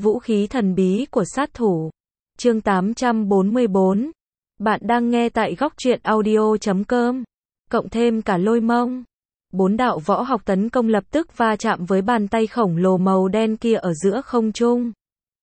Vũ khí thần bí của sát thủ. Chương 844. Bạn đang nghe tại góc truyện audio.com. Cộng thêm cả Lôi Mông. 4 đạo võ học tấn công lập tức va chạm với bàn tay khổng lồ màu đen kia ở giữa không trung.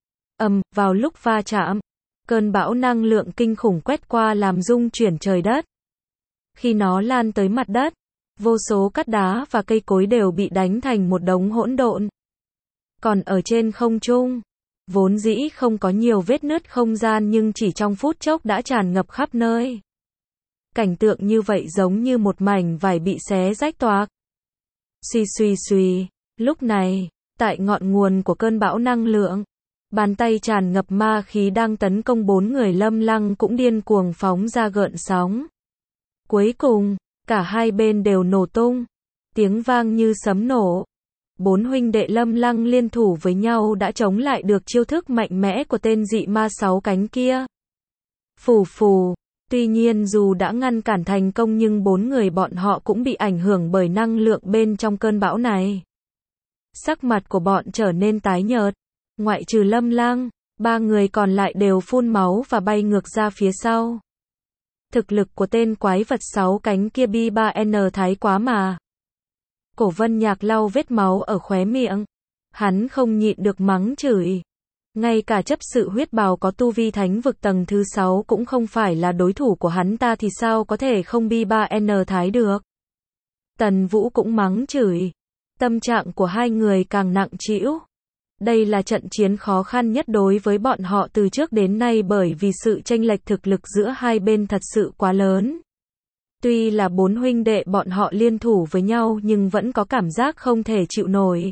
Vào lúc va chạm, cơn bão năng lượng kinh khủng quét qua làm rung chuyển trời đất. Khi nó lan tới mặt đất, vô số cát đá và cây cối đều bị đánh thành một đống hỗn độn. Còn ở trên không trung, vốn dĩ không có nhiều vết nứt không gian nhưng chỉ trong phút chốc đã tràn ngập khắp nơi. Cảnh tượng như vậy giống như một mảnh vải bị xé rách toạc. Suy suy suy, lúc này, tại ngọn nguồn của cơn bão năng lượng, bàn tay tràn ngập ma khí đang tấn công 4 người Lâm Lăng cũng điên cuồng phóng ra gợn sóng. Cuối cùng, cả hai bên đều nổ tung, tiếng vang như sấm nổ. 4 huynh đệ Lâm Lăng liên thủ với nhau đã chống lại được chiêu thức mạnh mẽ của tên dị ma 6 cánh kia. Phù phù, tuy nhiên dù đã ngăn cản thành công nhưng 4 người bọn họ cũng bị ảnh hưởng bởi năng lượng bên trong cơn bão này. Sắc mặt của bọn trở nên tái nhợt, ngoại trừ Lâm Lăng, 3 người còn lại đều phun máu và bay ngược ra phía sau. Thực lực của tên quái vật 6 cánh kia bi 3N thái quá mà. Cổ Vân Nhạc lau vết máu ở khóe miệng. Hắn không nhịn được mắng chửi. Ngay cả chấp sự huyết bào có tu vi thánh vực tầng thứ 6 cũng không phải là đối thủ của hắn ta thì sao có thể không bi 3N thái được. Tần Vũ cũng mắng chửi. Tâm trạng của hai người càng nặng trĩu. Đây là trận chiến khó khăn nhất đối với bọn họ từ trước đến nay bởi vì sự chênh lệch thực lực giữa hai bên thật sự quá lớn. Tuy là 4 huynh đệ bọn họ liên thủ với nhau nhưng vẫn có cảm giác không thể chịu nổi.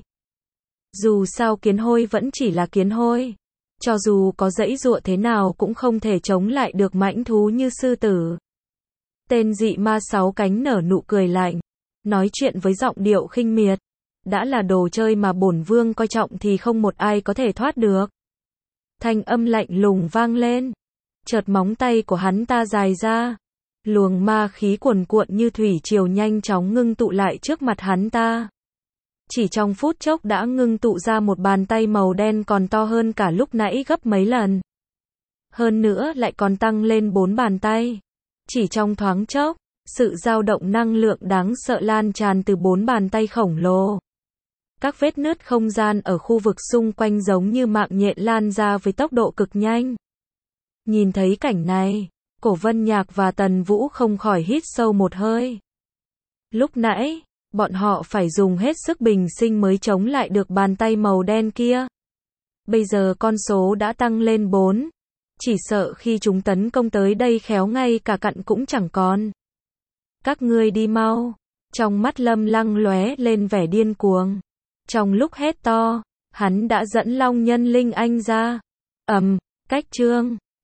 Dù sao kiến hôi vẫn chỉ là kiến hôi. Cho dù có giãy giụa thế nào cũng không thể chống lại được mãnh thú như sư tử. Tên dị ma 6 cánh nở nụ cười lạnh. Nói chuyện với giọng điệu khinh miệt. Đã là đồ chơi mà bổn vương coi trọng thì không một ai có thể thoát được. Thanh âm lạnh lùng vang lên. Chợt móng tay của hắn ta dài ra. Luồng ma khí cuồn cuộn như thủy triều nhanh chóng ngưng tụ lại trước mặt hắn ta. Chỉ trong phút chốc đã ngưng tụ ra một bàn tay màu đen còn to hơn cả lúc nãy gấp mấy lần. Hơn nữa lại còn tăng lên 4 bàn tay. Chỉ trong thoáng chốc, sự dao động năng lượng đáng sợ lan tràn từ 4 bàn tay khổng lồ. Các vết nứt không gian ở khu vực xung quanh giống như mạng nhện lan ra với tốc độ cực nhanh. Nhìn thấy cảnh này, Cổ Vân Nhạc và Tần Vũ không khỏi hít sâu một hơi. Lúc nãy, bọn họ phải dùng hết sức bình sinh mới chống lại được bàn tay màu đen kia. Bây giờ con số đã tăng lên 4. Chỉ sợ khi chúng tấn công tới đây khéo ngay cả cặn cũng chẳng còn. Các ngươi đi mau. Trong mắt Lâm Lăng lóe lên vẻ điên cuồng. Trong lúc hét to, hắn đã dẫn Long Nhân Linh Anh ra. Cách chương